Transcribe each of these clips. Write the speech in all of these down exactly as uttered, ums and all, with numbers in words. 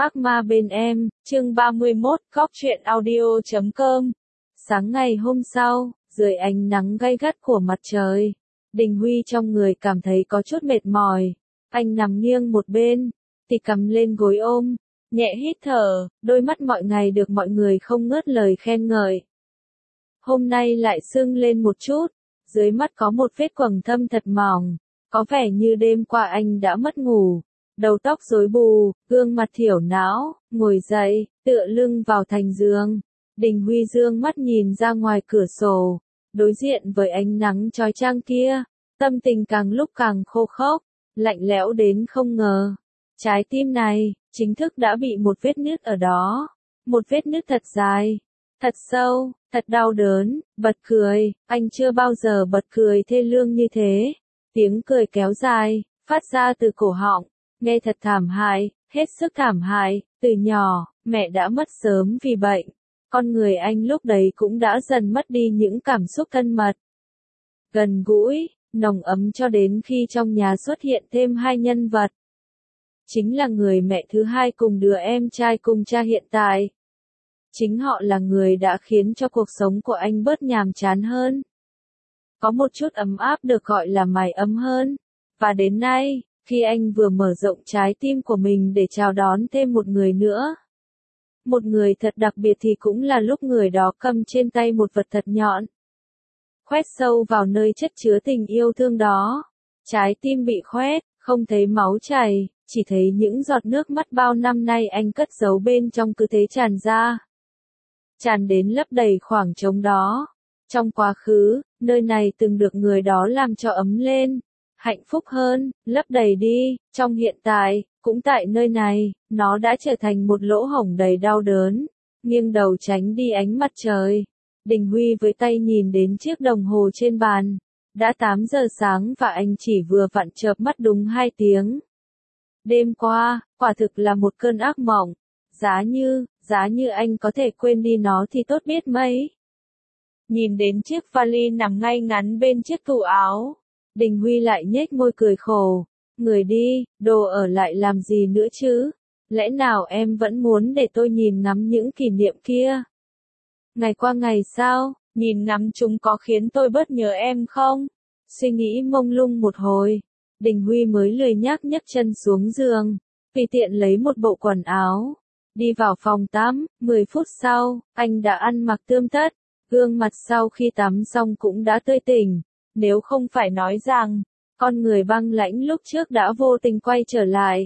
Ác ma bên em, chương ba mươi mốt, góc truyện audio chấm com. Sáng ngày hôm sau, dưới ánh nắng gay gắt của mặt trời, Đình Huy trong người cảm thấy có chút mệt mỏi. Anh nằm nghiêng một bên, thì cầm lên gối ôm, nhẹ hít thở, đôi mắt mọi ngày được mọi người không ngớt lời khen ngợi. Hôm nay lại sưng lên một chút, dưới mắt có một vết quầng thâm thật mỏng, có vẻ như đêm qua anh đã mất ngủ. Đầu tóc rối bù, gương mặt thiểu não, ngồi dậy, tựa lưng vào thành giường. Đình Huy dương mắt nhìn ra ngoài cửa sổ, đối diện với ánh nắng chói chang kia, tâm tình càng lúc càng khô khốc, lạnh lẽo đến không ngờ. Trái tim này, chính thức đã bị một vết nứt ở đó, một vết nứt thật dài, thật sâu, thật đau đớn, bật cười, anh chưa bao giờ bật cười thê lương như thế. Tiếng cười kéo dài, phát ra từ cổ họng. Nghe thật thảm hại, hết sức thảm hại, từ nhỏ, mẹ đã mất sớm vì bệnh. Con người anh lúc đấy cũng đã dần mất đi những cảm xúc thân mật. Gần gũi, nồng ấm cho đến khi trong nhà xuất hiện thêm hai nhân vật. Chính là người mẹ thứ hai cùng đứa em trai cùng cha hiện tại. Chính họ là người đã khiến cho cuộc sống của anh bớt nhàm chán hơn. Có một chút ấm áp được gọi là mái ấm hơn. Và đến nay, khi anh vừa mở rộng trái tim của mình để chào đón thêm một người nữa. Một người thật đặc biệt thì cũng là lúc người đó cầm trên tay một vật thật nhọn. Khoét sâu vào nơi chất chứa tình yêu thương đó. Trái tim bị khoét, không thấy máu chảy, chỉ thấy những giọt nước mắt bao năm nay anh cất giấu bên trong cứ thế tràn ra. Tràn đến lấp đầy khoảng trống đó. Trong quá khứ, nơi này từng được người đó làm cho ấm lên. Hạnh phúc hơn, lấp đầy đi, trong hiện tại, cũng tại nơi này, nó đã trở thành một lỗ hổng đầy đau đớn, nghiêng đầu tránh đi ánh mặt trời. Đình Huy với tay nhìn đến chiếc đồng hồ trên bàn, đã tám giờ sáng và anh chỉ vừa vặn chợp mắt đúng hai tiếng. Đêm qua, quả thực là một cơn ác mộng, giá như, giá như anh có thể quên đi nó thì tốt biết mấy. Nhìn đến chiếc vali nằm ngay ngắn bên chiếc tủ áo. Đình Huy lại nhếch môi cười khổ, người đi, đồ ở lại làm gì nữa chứ, lẽ nào em vẫn muốn để tôi nhìn ngắm những kỷ niệm kia? Ngày qua ngày sao, nhìn ngắm chúng có khiến tôi bớt nhớ em không? Suy nghĩ mông lung một hồi, Đình Huy mới lười nhác nhấc chân xuống giường, tùy tiện lấy một bộ quần áo, đi vào phòng tắm. Mười phút sau, anh đã ăn mặc tươm tất, gương mặt sau khi tắm xong cũng đã tươi tỉnh. Nếu không phải nói rằng, con người băng lãnh lúc trước đã vô tình quay trở lại.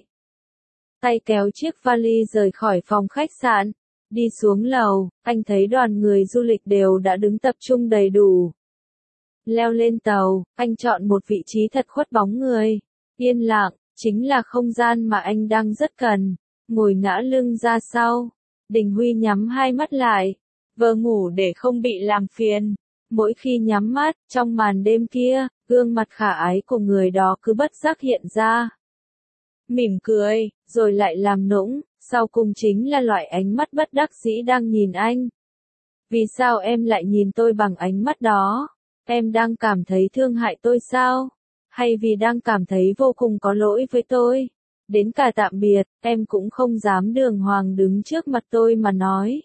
Tay kéo chiếc vali rời khỏi phòng khách sạn, đi xuống lầu, anh thấy đoàn người du lịch đều đã đứng tập trung đầy đủ. Leo lên tàu, anh chọn một vị trí thật khuất bóng người, yên lặng, chính là không gian mà anh đang rất cần, ngồi ngã lưng ra sau. Đình Huy nhắm hai mắt lại, vờ ngủ để không bị làm phiền. Mỗi khi nhắm mắt, trong màn đêm kia, gương mặt khả ái của người đó cứ bất giác hiện ra. Mỉm cười, rồi lại làm nũng, sau cùng chính là loại ánh mắt bất đắc dĩ đang nhìn anh. Vì sao em lại nhìn tôi bằng ánh mắt đó? Em đang cảm thấy thương hại tôi sao? Hay vì đang cảm thấy vô cùng có lỗi với tôi? Đến cả tạm biệt, em cũng không dám đường hoàng đứng trước mặt tôi mà nói.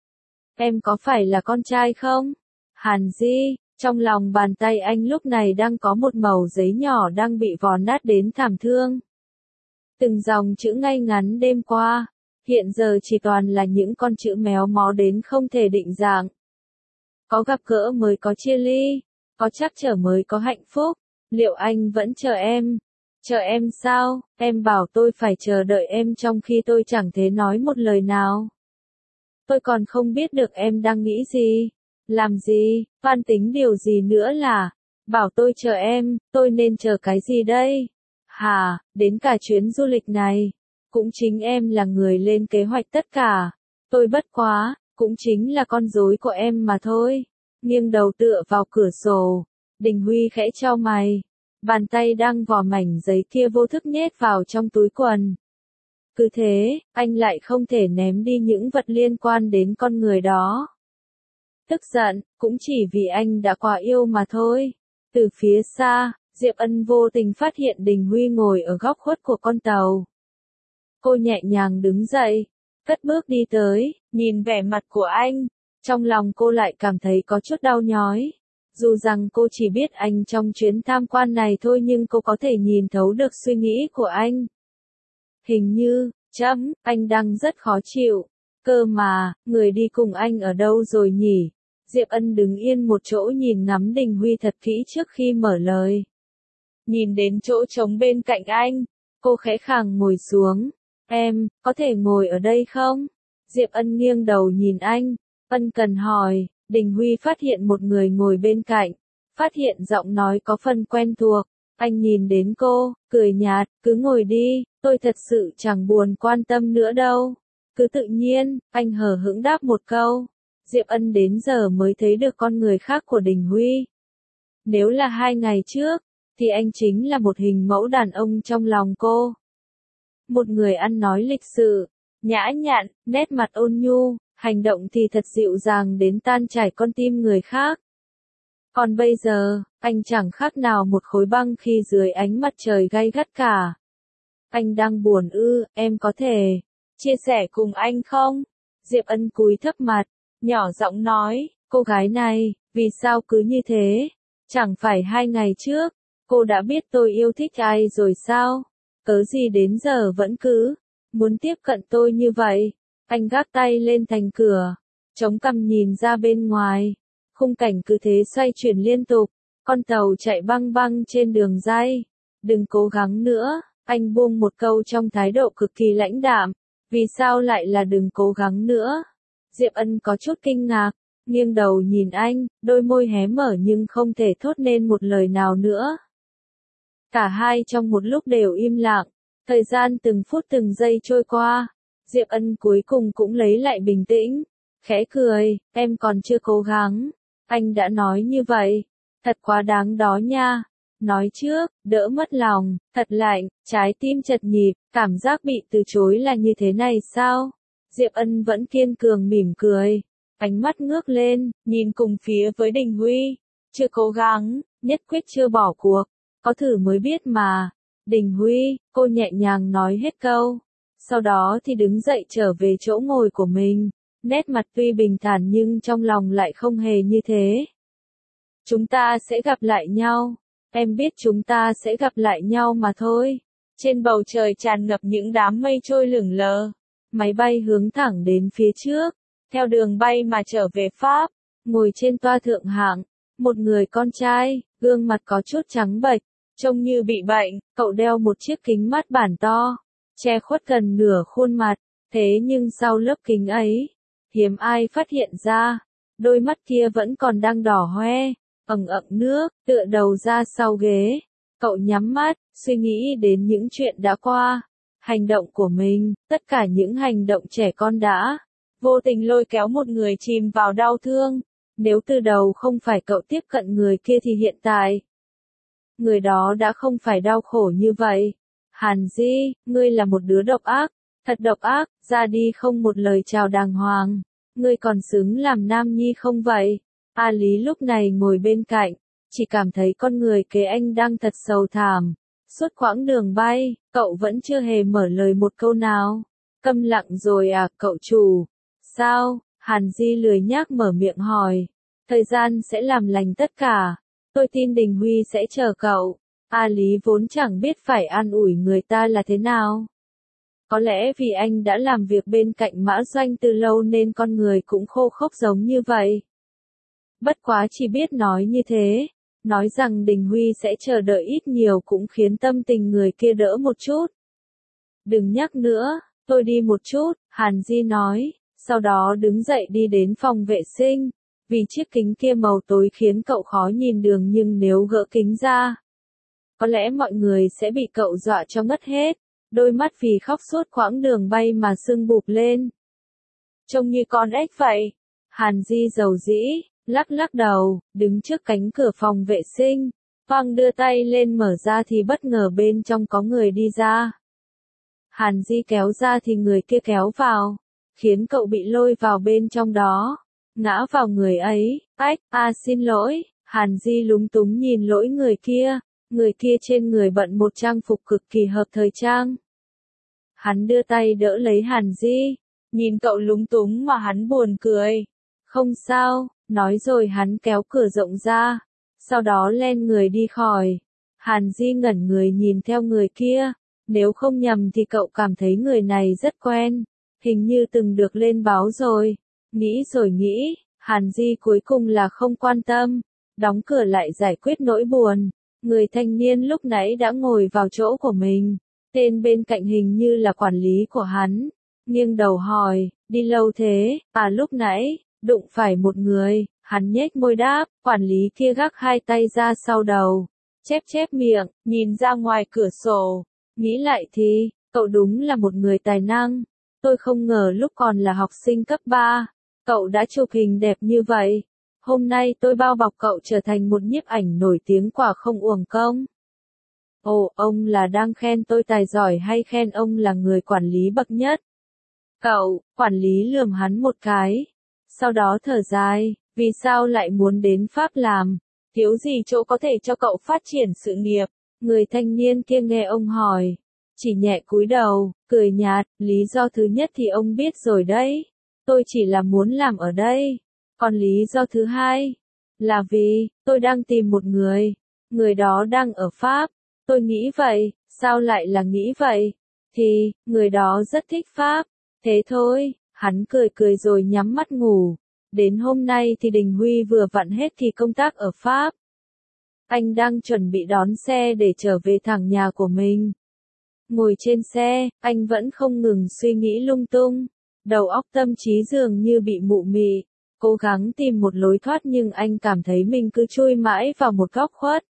Em có phải là con trai không? Hàn Di, trong lòng bàn tay anh lúc này đang có một mẩu giấy nhỏ đang bị vò nát đến thảm thương. Từng dòng chữ ngay ngắn đêm qua, hiện giờ chỉ toàn là những con chữ méo mó đến không thể định dạng. Có gặp gỡ mới có chia ly, có trắc trở mới có hạnh phúc, liệu anh vẫn chờ em? Chờ em sao? Em bảo tôi phải chờ đợi em trong khi tôi chẳng thể nói một lời nào. Tôi còn không biết được em đang nghĩ gì. Làm gì, toan tính điều gì nữa là, bảo tôi chờ em, tôi nên chờ cái gì đây? Hà, đến cả chuyến du lịch này, cũng chính em là người lên kế hoạch tất cả, tôi bất quá, cũng chính là con rối của em mà thôi. Nghiêng đầu tựa vào cửa sổ, Đình Huy khẽ chau mày, bàn tay đang vò mảnh giấy kia vô thức nhét vào trong túi quần. Cứ thế, anh lại không thể ném đi những vật liên quan đến con người đó. Tức giận, cũng chỉ vì anh đã quá yêu mà thôi. Từ phía xa, Diệp Ân vô tình phát hiện Đình Huy ngồi ở góc khuất của con tàu. Cô nhẹ nhàng đứng dậy, cất bước đi tới, nhìn vẻ mặt của anh. Trong lòng cô lại cảm thấy có chút đau nhói. Dù rằng cô chỉ biết anh trong chuyến tham quan này thôi nhưng cô có thể nhìn thấu được suy nghĩ của anh. Hình như, chấm, anh đang rất khó chịu. Cơ mà, người đi cùng anh ở đâu rồi nhỉ? Diệp Ân đứng yên một chỗ nhìn ngắm Đình Huy thật kỹ trước khi mở lời. Nhìn đến chỗ trống bên cạnh anh, cô khẽ khàng ngồi xuống. Em, có thể ngồi ở đây không? Diệp Ân nghiêng đầu nhìn anh, ân cần hỏi. Đình Huy phát hiện một người ngồi bên cạnh, phát hiện giọng nói có phần quen thuộc. Anh nhìn đến cô, cười nhạt, cứ ngồi đi, tôi thật sự chẳng buồn quan tâm nữa đâu. Cứ tự nhiên, anh hờ hững đáp một câu. Diệp Ân đến giờ mới thấy được con người khác của Đình Huy. Nếu là hai ngày trước, thì anh chính là một hình mẫu đàn ông trong lòng cô. Một người ăn nói lịch sự, nhã nhặn, nét mặt ôn nhu, hành động thì thật dịu dàng đến tan chảy con tim người khác. Còn bây giờ, anh chẳng khác nào một khối băng khi dưới ánh mặt trời gay gắt cả. Anh đang buồn ư, em có thể chia sẻ cùng anh không? Diệp Ân cúi thấp mặt, nhỏ giọng nói, cô gái này, vì sao cứ như thế? Chẳng phải hai ngày trước, cô đã biết tôi yêu thích ai rồi sao? Cớ gì đến giờ vẫn cứ muốn tiếp cận tôi như vậy? Anh gác tay lên thành cửa, chống cằm nhìn ra bên ngoài. Khung cảnh cứ thế xoay chuyển liên tục, con tàu chạy băng băng trên đường ray. Đừng cố gắng nữa, anh buông một câu trong thái độ cực kỳ lãnh đạm. Vì sao lại là đừng cố gắng nữa? Diệp Ân có chút kinh ngạc, nghiêng đầu nhìn anh, đôi môi hé mở nhưng không thể thốt nên một lời nào nữa. Cả hai trong một lúc đều im lặng, thời gian từng phút từng giây trôi qua. Diệp Ân cuối cùng cũng lấy lại bình tĩnh, khẽ cười, em còn chưa cố gắng. Anh đã nói như vậy, thật quá đáng đó nha. Nói trước, đỡ mất lòng, thật lạnh, trái tim chật nhịp, cảm giác bị từ chối là như thế này sao? Diệp Ân vẫn kiên cường mỉm cười, ánh mắt ngước lên, nhìn cùng phía với Đình Huy. Chưa cố gắng, nhất quyết chưa bỏ cuộc, có thử mới biết mà. Đình Huy, cô nhẹ nhàng nói hết câu. Sau đó thì đứng dậy trở về chỗ ngồi của mình, nét mặt tuy bình thản nhưng trong lòng lại không hề như thế. Chúng ta sẽ gặp lại nhau, em biết chúng ta sẽ gặp lại nhau mà thôi. Trên bầu trời tràn ngập những đám mây trôi lửng lờ, máy bay hướng thẳng đến phía trước, theo đường bay mà trở về Pháp. Ngồi trên toa thượng hạng, một người con trai, gương mặt có chút trắng bệch, trông như bị bệnh, cậu đeo một chiếc kính mát bản to, che khuất gần nửa khuôn mặt, thế nhưng sau lớp kính ấy, hiếm ai phát hiện ra, đôi mắt kia vẫn còn đang đỏ hoe, ẩn ẩn nước, tựa đầu ra sau ghế. Cậu nhắm mắt, suy nghĩ đến những chuyện đã qua, hành động của mình, tất cả những hành động trẻ con đã vô tình lôi kéo một người chìm vào đau thương. Nếu từ đầu không phải cậu tiếp cận người kia thì hiện tại, người đó đã không phải đau khổ như vậy. Hàn Di, ngươi là một đứa độc ác, thật độc ác, ra đi không một lời chào đàng hoàng. Ngươi còn xứng làm nam nhi không vậy? A Lý lúc này ngồi bên cạnh, chỉ cảm thấy con người kế anh đang thật sầu thảm. Suốt quãng đường bay, cậu vẫn chưa hề mở lời một câu nào. Câm lặng rồi à, cậu chủ? Sao? Hàn Di lười nhác mở miệng hỏi. Thời gian sẽ làm lành tất cả. Tôi tin Đình Huy sẽ chờ cậu. A Lý vốn chẳng biết phải an ủi người ta là thế nào. Có lẽ vì anh đã làm việc bên cạnh Mã Doanh từ lâu nên con người cũng khô khốc giống như vậy. Bất quá chỉ biết nói như thế, nói rằng Đình Huy sẽ chờ đợi ít nhiều cũng khiến tâm tình người kia đỡ một chút. Đừng nhắc nữa, tôi đi một chút, Hàn Di nói, sau đó đứng dậy đi đến phòng vệ sinh. Vì chiếc kính kia màu tối khiến cậu khó nhìn đường nhưng nếu gỡ kính ra, có lẽ mọi người sẽ bị cậu dọa cho ngất hết. Đôi mắt vì khóc suốt quãng đường bay mà sưng bụp lên. Trông như con ếch vậy. Hàn Di dầu dĩ, lắc lắc đầu, đứng trước cánh cửa phòng vệ sinh. Hoàng đưa tay lên mở ra thì bất ngờ bên trong có người đi ra. Hàn Di kéo ra thì người kia kéo vào, khiến cậu bị lôi vào bên trong đó. Ngã vào người ấy, ách, a xin lỗi. Hàn Di lúng túng nhìn lỗi người kia. Người kia trên người bận một trang phục cực kỳ hợp thời trang. Hắn đưa tay đỡ lấy Hàn Di, nhìn cậu lúng túng mà hắn buồn cười. Không sao, nói rồi hắn kéo cửa rộng ra, sau đó len người đi khỏi. Hàn Di ngẩn người nhìn theo người kia, nếu không nhầm thì cậu cảm thấy người này rất quen, hình như từng được lên báo rồi. Nghĩ rồi nghĩ, Hàn Di cuối cùng là không quan tâm, đóng cửa lại giải quyết nỗi buồn. Người thanh niên lúc nãy đã ngồi vào chỗ của mình, tên bên cạnh hình như là quản lý của hắn, nghiêng đầu hỏi, đi lâu thế, à lúc nãy, đụng phải một người, hắn nhếch môi đáp, quản lý kia gác hai tay ra sau đầu, chép chép miệng, nhìn ra ngoài cửa sổ, nghĩ lại thì, cậu đúng là một người tài năng, tôi không ngờ lúc còn là học sinh cấp ba, cậu đã chụp hình đẹp như vậy. Hôm nay tôi bao bọc cậu trở thành một nhiếp ảnh nổi tiếng quả không uổng công. Ồ, ông là đang khen tôi tài giỏi hay khen ông là người quản lý bậc nhất? Cậu, quản lý lườm hắn một cái. Sau đó thở dài, vì sao lại muốn đến Pháp làm? Thiếu gì chỗ có thể cho cậu phát triển sự nghiệp? Người thanh niên kia nghe ông hỏi, chỉ nhẹ cúi đầu, cười nhạt, lý do thứ nhất thì ông biết rồi đấy. Tôi chỉ là muốn làm ở đây. Còn lý do thứ hai, là vì, tôi đang tìm một người, người đó đang ở Pháp, tôi nghĩ vậy, sao lại là nghĩ vậy? Thì, người đó rất thích Pháp, thế thôi, hắn cười cười rồi nhắm mắt ngủ. Đến hôm nay thì Đình Huy vừa vặn hết kỳ công tác ở Pháp. Anh đang chuẩn bị đón xe để trở về thẳng nhà của mình. Ngồi trên xe, anh vẫn không ngừng suy nghĩ lung tung, đầu óc tâm trí dường như bị mụ mị. Cố gắng tìm một lối thoát nhưng anh cảm thấy mình cứ chui mãi vào một góc khuất.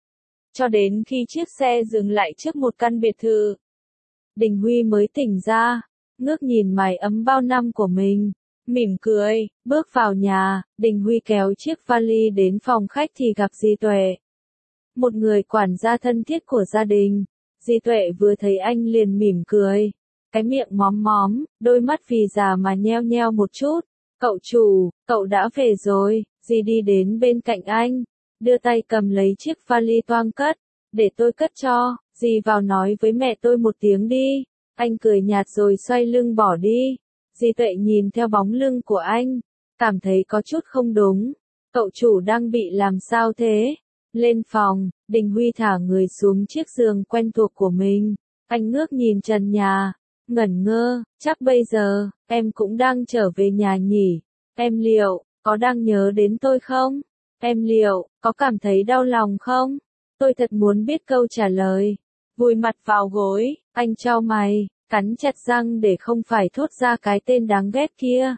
Cho đến khi chiếc xe dừng lại trước một căn biệt thự. Đình Huy mới tỉnh ra, ngước nhìn mái ấm bao năm của mình, mỉm cười, bước vào nhà. Đình Huy kéo chiếc vali đến phòng khách thì gặp Di Tuệ. Một người quản gia thân thiết của gia đình. Di Tuệ vừa thấy anh liền mỉm cười, cái miệng móm móm, đôi mắt vì già mà nheo nheo một chút. Cậu chủ, cậu đã về rồi. Di đi đến bên cạnh anh, đưa tay cầm lấy chiếc vali toang cất, để tôi cất cho. Di vào nói với mẹ tôi một tiếng đi. Anh cười nhạt rồi xoay lưng bỏ đi. Di Tuệ nhìn theo bóng lưng của anh, cảm thấy có chút không đúng. Cậu chủ đang bị làm sao thế? Lên phòng, Đình Huy thả người xuống chiếc giường quen thuộc của mình. Anh ngước nhìn trần nhà, ngẩn ngơ, chắc bây giờ, em cũng đang trở về nhà nhỉ? Em liệu, có đang nhớ đến tôi không? Em liệu, có cảm thấy đau lòng không? Tôi thật muốn biết câu trả lời. Vùi mặt vào gối, anh chau mày, cắn chặt răng để không phải thốt ra cái tên đáng ghét kia.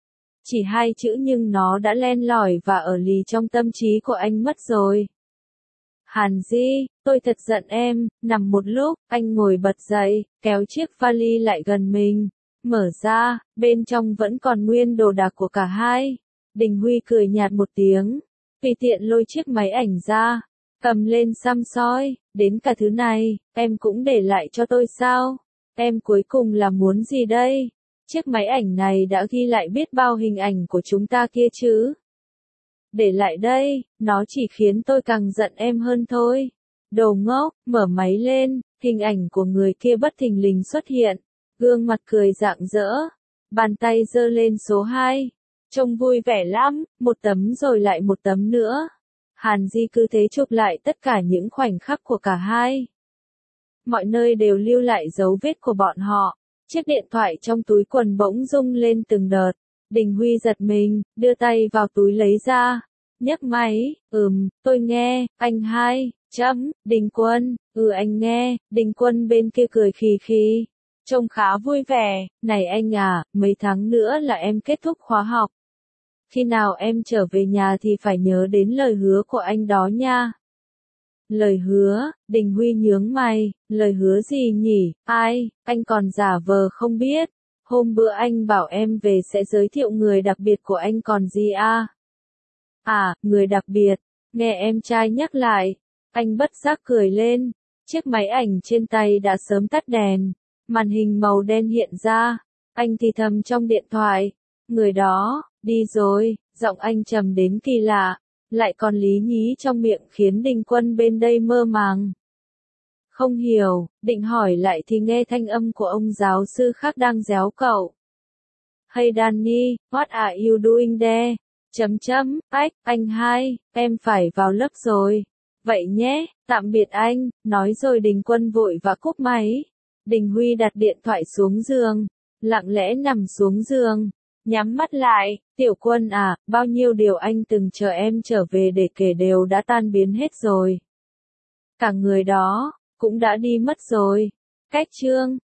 Chỉ hai chữ nhưng nó đã len lỏi và ở lì trong tâm trí của anh mất rồi. Hàn Di, tôi thật giận em. Nằm một lúc, anh ngồi bật dậy, kéo chiếc vali lại gần mình. Mở ra, bên trong vẫn còn nguyên đồ đạc của cả hai. Đình Huy cười nhạt một tiếng, tùy tiện lôi chiếc máy ảnh ra, cầm lên xăm soi, đến cả thứ này, em cũng để lại cho tôi sao? Em cuối cùng là muốn gì đây? Chiếc máy ảnh này đã ghi lại biết bao hình ảnh của chúng ta kia chứ. Để lại đây, nó chỉ khiến tôi càng giận em hơn thôi. Đồ ngốc, mở máy lên, hình ảnh của người kia bất thình lình xuất hiện. Gương mặt cười rạng rỡ, bàn tay giơ lên số hai. Trông vui vẻ lắm, một tấm rồi lại một tấm nữa. Hàn Di cứ thế chụp lại tất cả những khoảnh khắc của cả hai. Mọi nơi đều lưu lại dấu vết của bọn họ. Chiếc điện thoại trong túi quần bỗng rung lên từng đợt. Đình Huy giật mình, đưa tay vào túi lấy ra. Nhấc máy, ừm, tôi nghe, anh hai, chấm, Đình Quân, ừ anh nghe. Đình Quân bên kia cười khì khì, trông khá vui vẻ. Này anh à, mấy tháng nữa là em kết thúc khóa học. Khi nào em trở về nhà thì phải nhớ đến lời hứa của anh đó nha. Lời hứa, Đình Huy nhướng mày, lời hứa gì nhỉ? Ai, anh còn giả vờ không biết. Hôm bữa anh bảo em về sẽ giới thiệu người đặc biệt của anh còn gì à? À, người đặc biệt, nghe em trai nhắc lại. Anh bất giác cười lên, chiếc máy ảnh trên tay đã sớm tắt đèn, màn hình màu đen hiện ra. Anh thì thầm trong điện thoại, người đó, đi rồi, giọng anh trầm đến kỳ lạ, lại còn lý nhí trong miệng khiến Đình Quân bên đây mơ màng. Không hiểu, định hỏi lại thì nghe thanh âm của ông giáo sư khác đang réo cậu. Hey Danny, what are you doing there? Chấm chấm, ách, anh hai, em phải vào lớp rồi. Vậy nhé, tạm biệt anh, nói rồi Đình Quân vội và cúp máy. Đình Huy đặt điện thoại xuống giường, lặng lẽ nằm xuống giường, nhắm mắt lại, Tiểu Quân à, bao nhiêu điều anh từng chờ em trở về để kể đều đã tan biến hết rồi. Cả người đó, cũng đã đi mất rồi. Cách chương